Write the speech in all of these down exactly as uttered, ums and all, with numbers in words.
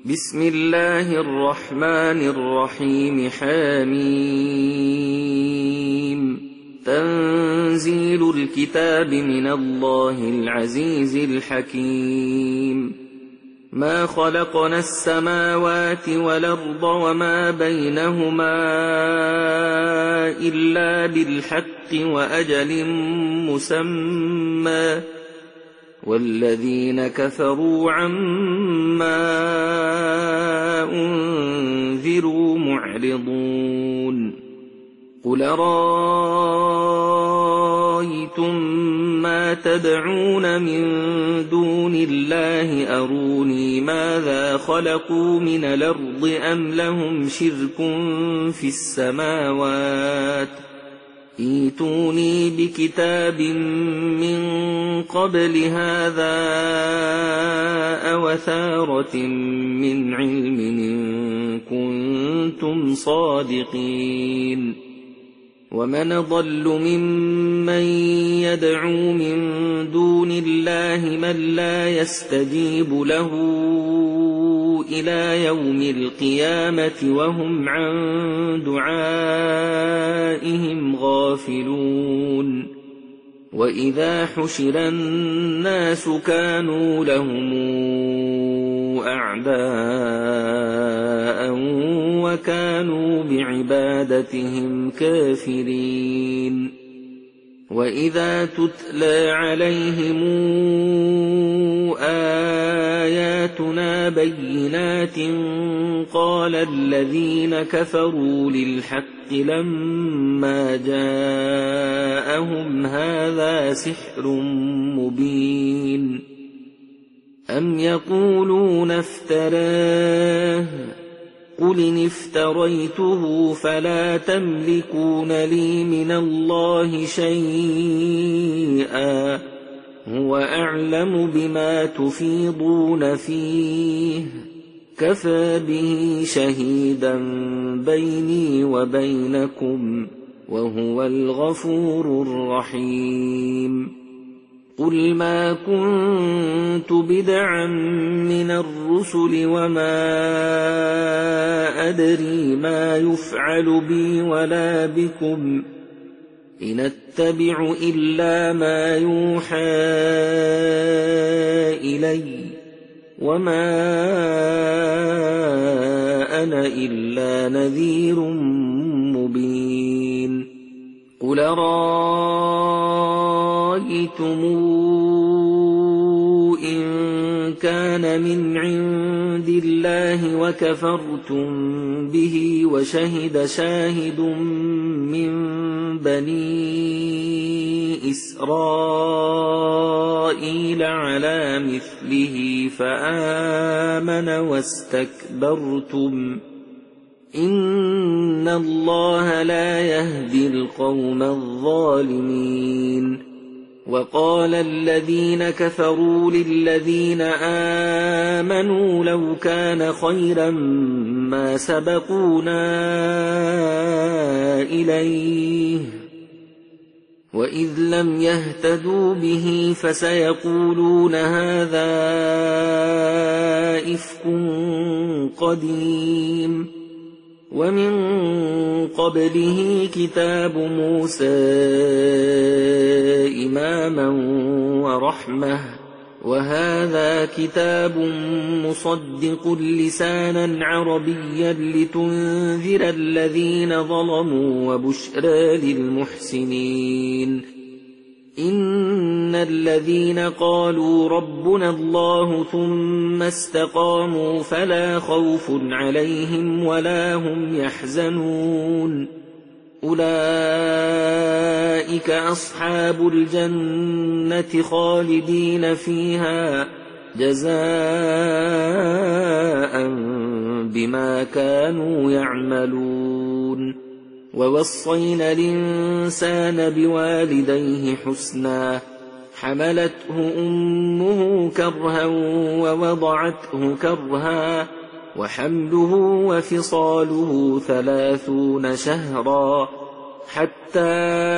بسم الله الرحمن الرحيم. حميم. تنزيل الكتاب من الله العزيز الحكيم. ما خلقنا السماوات والأرض وما بينهما إلا بالحق وأجل مسمى، والذين كفروا عما أنذروا معرضون. قل أرأيتم ما تدعون من دون الله أروني ماذا خلقوا من الأرض أم لهم شرك في السماوات، ائتوني بكتاب من قبل هذا أو أثارة من علم إن كنتم صادقين. ومن ضل ممن يدعو من دون الله من لا يستجيب له إلى يوم القيامة وهم عن دعائهم غافلون. وإذا حشر الناس كانوا لهم أعداء وكانوا بعبادتهم كافرين. وإذا تتلى عليهم آياتنا بينات قال الذين كفروا للحق لما جاءهم هذا سحر مبين. أم يقولون افتراه، قل إن افتريته فلا تملكون لي من الله شيئا، هو أعلم بما تفيضون فيه، كفى به شهيدا بيني وبينكم، وهو الغفور الرحيم. قل ما كنت بدعا من الرسل وما أدري ما يفعل بي ولا بكم، إن أتبع إلا ما يوحى إلي، وما أنا إلا نذير مبين. قل أرأيتم إن كان من عند الله وكفرتم به وشهد شاهد من بني إسرائيل على مثله فآمن واستكبرتم، إن الله لا يهدي القوم الظالمين. وقال الذين كفروا للذين آمنوا لو كان خيرا ما سبقونا إليه، وإذ لم يهتدوا به فسيقولون هذا إفك قديم. ومن قبله كتاب موسى إماما ورحمة، وهذا كتاب مصدق لسانا عربيا لتنذر الذين ظلموا وبشرى للمحسنين. إن الذين قالوا ربنا الله ثم استقاموا فلا خوف عليهم ولا هم يحزنون، أولئك أصحاب الجنة خالدين فيها جزاء بما كانوا يعملون. ووصينا الإنسان بوالديه حسنا، حملته أمه كرها ووضعته كرها، وحمله وفصاله ثلاثون شهرا، حتى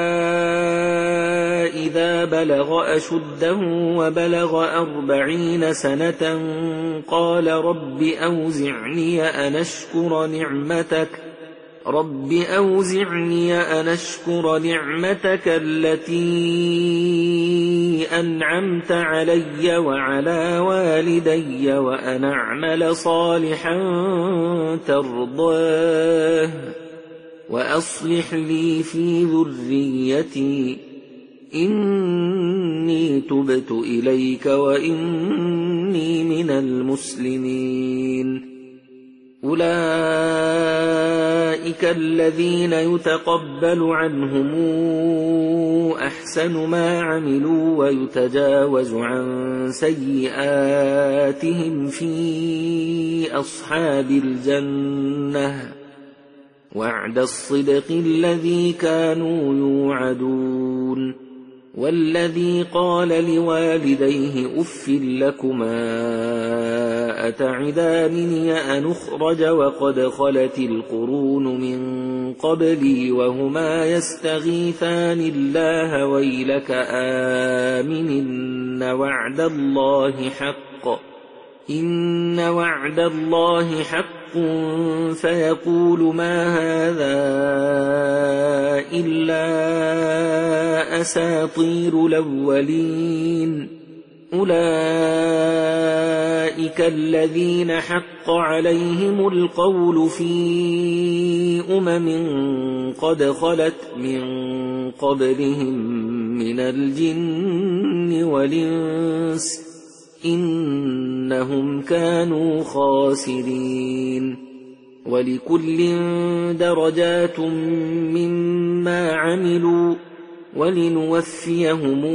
إذا بلغ أشده وبلغ أربعين سنة قال رب أوزعني أن أشكر نعمتك رب أوزعني أن أشكر نعمتك التي أنعمت علي وعلى والدي وأن أعمل صالحا ترضاه وأصلح لي في ذريتي إني تبت إليك وإني من المسلمين. أولئك الذين يتقبل عنهم أحسن ما عملوا ويتجاوز عن سيئاتهم في أصحاب الجنة وعد الصدق الذي كانوا يوعدون. والذي قال لوالديه أف لكما أتعدانني أن أخرج وقد خلت القرون من قبلي وهما يستغيثان الله ويلك آمن إن وعد الله حق إن وعد الله حق فيقول ما هذا إلا أساطير الأولين. أولئك الذين حق عليهم القول في أمم قد خلت من قبلهم من الجن والإنس إنهم كانوا خاسرين. ولكل درجات مما عملوا ولنوفيهم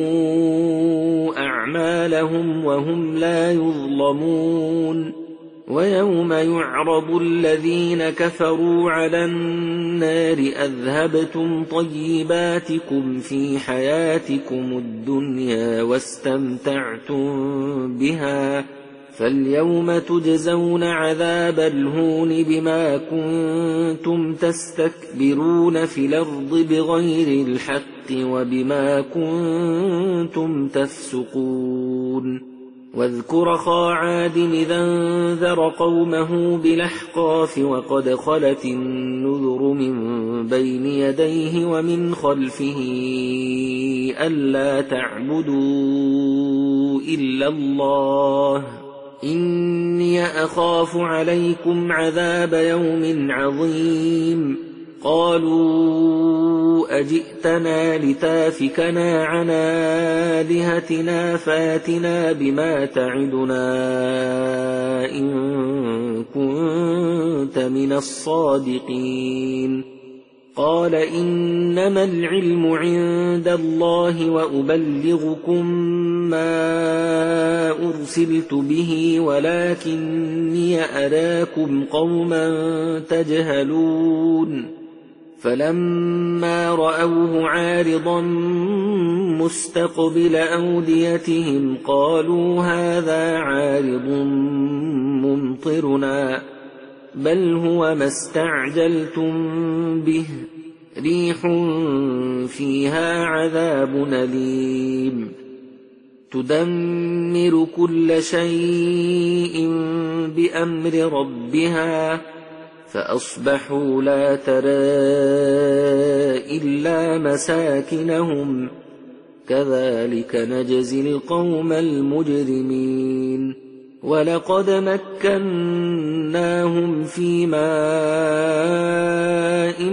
أعمالهم وهم لا يظلمون. ويوم يعرض الذين كفروا على النار أذهبتم طيباتكم في حياتكم الدنيا واستمتعتم بها فاليوم تجزون عذاب الهون بما كنتم تستكبرون في الأرض بغير الحق وبما كنتم تفسقون. واذكر أخا عاد إذا انذر قومه بالأحقاف وقد خلت النذر من بين يديه ومن خلفه ألا تعبدوا إلا الله إني أخاف عليكم عذاب يوم عظيم. قالوا أجئتنا لتافكنا عن آلهتنا فاتنا بما تعدنا إن كنت من الصادقين. قال إنما العلم عند الله وأبلغكم ما أرسلت به ولكني أراكم قوما تجهلون. فلما رأوه عارضا مستقبل أوديتهم قالوا هذا عارض ممطرنا بل هو ما استعجلتم به ريح فيها عذاب أليم تدمر كل شيء بأمر ربها فأصبحوا لا ترى إلا مساكنهم كذلك نجزي القوم المجرمين. ولقد مكناهم في ماء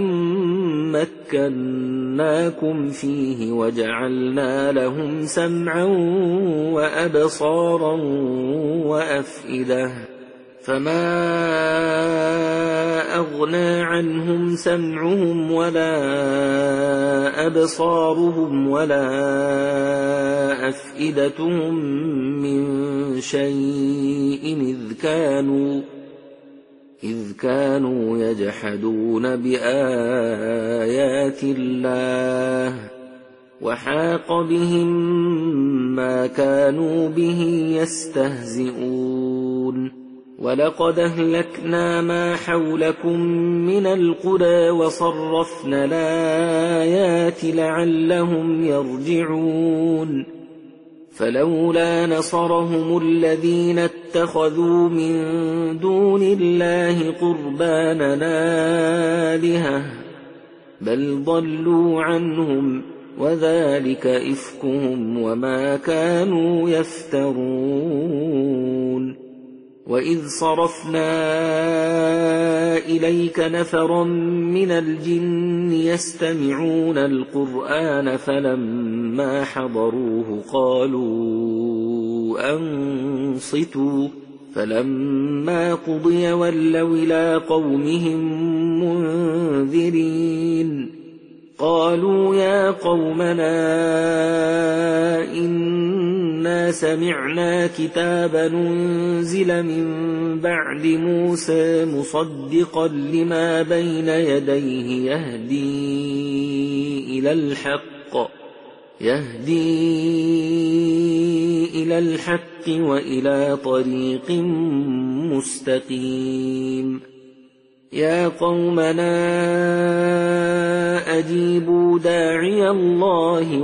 مكناكم فيه وجعلنا لهم سمعا وأبصارا وأفئدة فما أغنى عنهم سمعهم ولا أبصارهم ولا أفئدتهم من شيء إذ كانوا إذ كانوا يجحدون بآيات الله وحاق بهم ما كانوا به يستهزئون. ولقد أهلكنا ما حولكم من القرى وصرفنا الآيات لعلهم يرجعون فلولا نصرهم الذين اتخذوا من دون الله قربانا آلهة بل ضلوا عنهم وذلك إفكهم وما كانوا يفترون وإذ صرفنا إليك نفرا من الجن يستمعون القرآن فلما حضروه قالوا أنصتوا فلما قضي ولوا إلى قومهم منذرين قالوا يا قومنا إنا سمعنا كتابا أنزل من بعد موسى مصدقا لما بين يديه يهدي إلى الحق يهدي إلى الحق وإلى طريق مستقيم يا قومنا أجيبوا داعي الله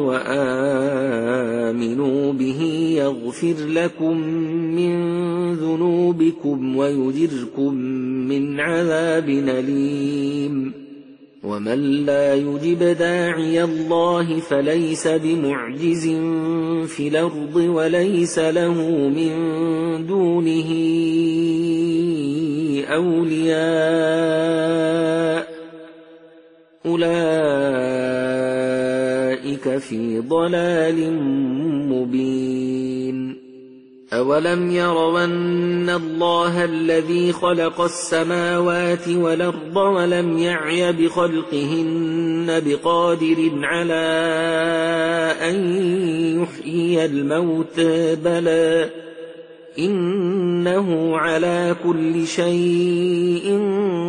وآمنوا به يغفر لكم من ذنوبكم ويجركم من عذاب أليم ومن لا يجب داعي الله فليس بمعجز في الأرض وليس له من دونه أولياء أولئك في ضلال مبين أولم يروا أن الله الذي خلق السماوات والأرض ولم يعي بخلقهن بقادر على أن يحيي الموتى بلى إنه على كل شيء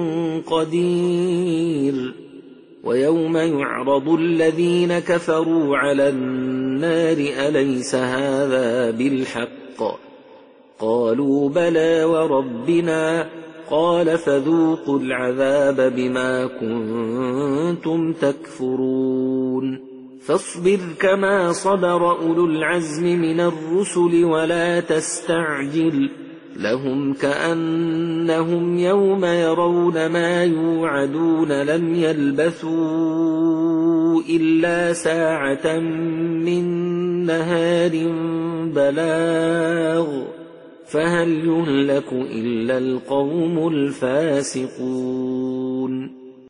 قدير ويوم يعرض الذين كفروا على النار أليس هذا بالحق قالوا بلى وربنا قال فذوقوا العذاب بما كنتم تكفرون فاصبر كما صبر أولو العزم من الرسل ولا تستعجل لهم كأنهم يوم يرون ما يوعدون لم يلبثوا إلا ساعة من نهار بلاغ فهل يهلك إلا القوم الفاسقون